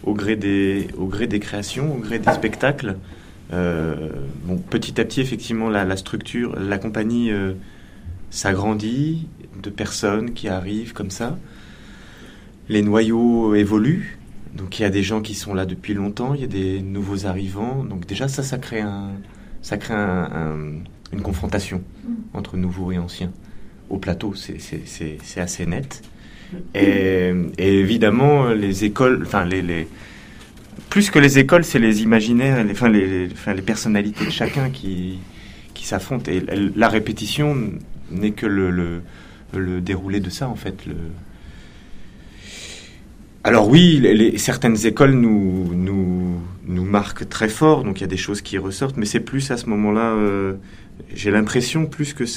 au gré des créations, au gré des spectacles. Petit à petit, effectivement, la structure, la compagnie s'agrandit de personnes qui arrivent comme ça. Les noyaux évoluent. Donc il y a des gens qui sont là depuis longtemps, il y a des nouveaux arrivants. Donc déjà ça crée une confrontation entre nouveaux et anciens. Au plateau, c'est assez net. Et évidemment, les écoles, plus que les écoles, c'est les imaginaires, les personnalités de chacun qui s'affrontent. Et la répétition n'est que le déroulé de ça, en fait. Alors oui, certaines écoles nous marquent très fort, donc il y a des choses qui ressortent, mais c'est plus à ce moment-là, j'ai l'impression plus que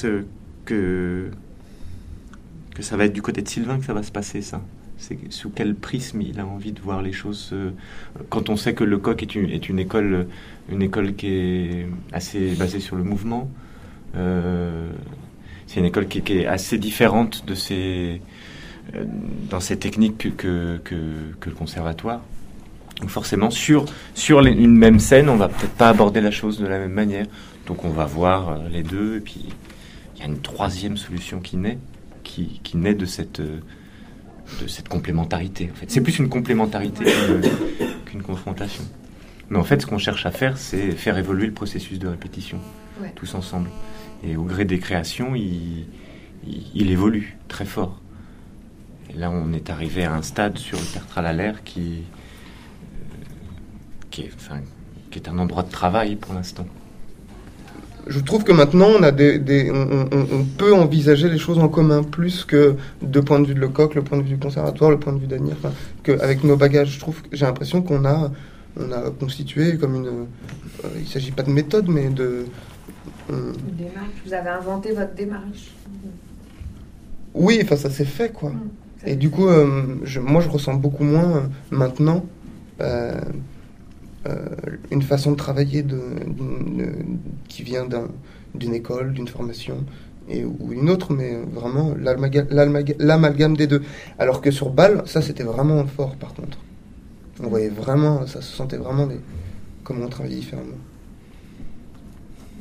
ça va être du côté de Sylvain que ça va se passer, ça. C'est sous quel prisme il a envie de voir les choses. Quand on sait que le Coq est une école qui est assez basée sur le mouvement, c'est une école qui est assez différente dans ses techniques que le conservatoire. Donc forcément, sur une même scène, on va peut-être pas aborder la chose de la même manière. Donc on va voir les deux, et puis il y a une troisième solution qui naît de cette complémentarité. En fait, c'est plus une complémentarité qu'une confrontation. Mais en fait, ce qu'on cherche à faire, c'est faire évoluer le processus de répétition, tous ensemble. Et au gré des créations, il évolue très fort. Et là, on est arrivé à un stade sur le Tertre à l'air qui est un endroit de travail pour l'instant. Je trouve que maintenant, on peut envisager les choses en commun, plus que de point de vue de Lecoq, le point de vue du conservatoire, le point de vue d'Asnières, qu'avec nos bagages. J'ai l'impression qu'on a constitué comme une... il ne s'agit pas de méthode, mais de... Une démarche. Vous avez inventé votre démarche. Oui, ça s'est fait, quoi. Et du coup, moi, je ressens beaucoup moins maintenant une façon de travailler qui vient d'une école, d'une formation ou une autre, mais vraiment l'amalgame des deux. Alors que sur Bâle, ça c'était vraiment fort par contre. On voyait vraiment, ça se sentait vraiment comment on travaillait différemment.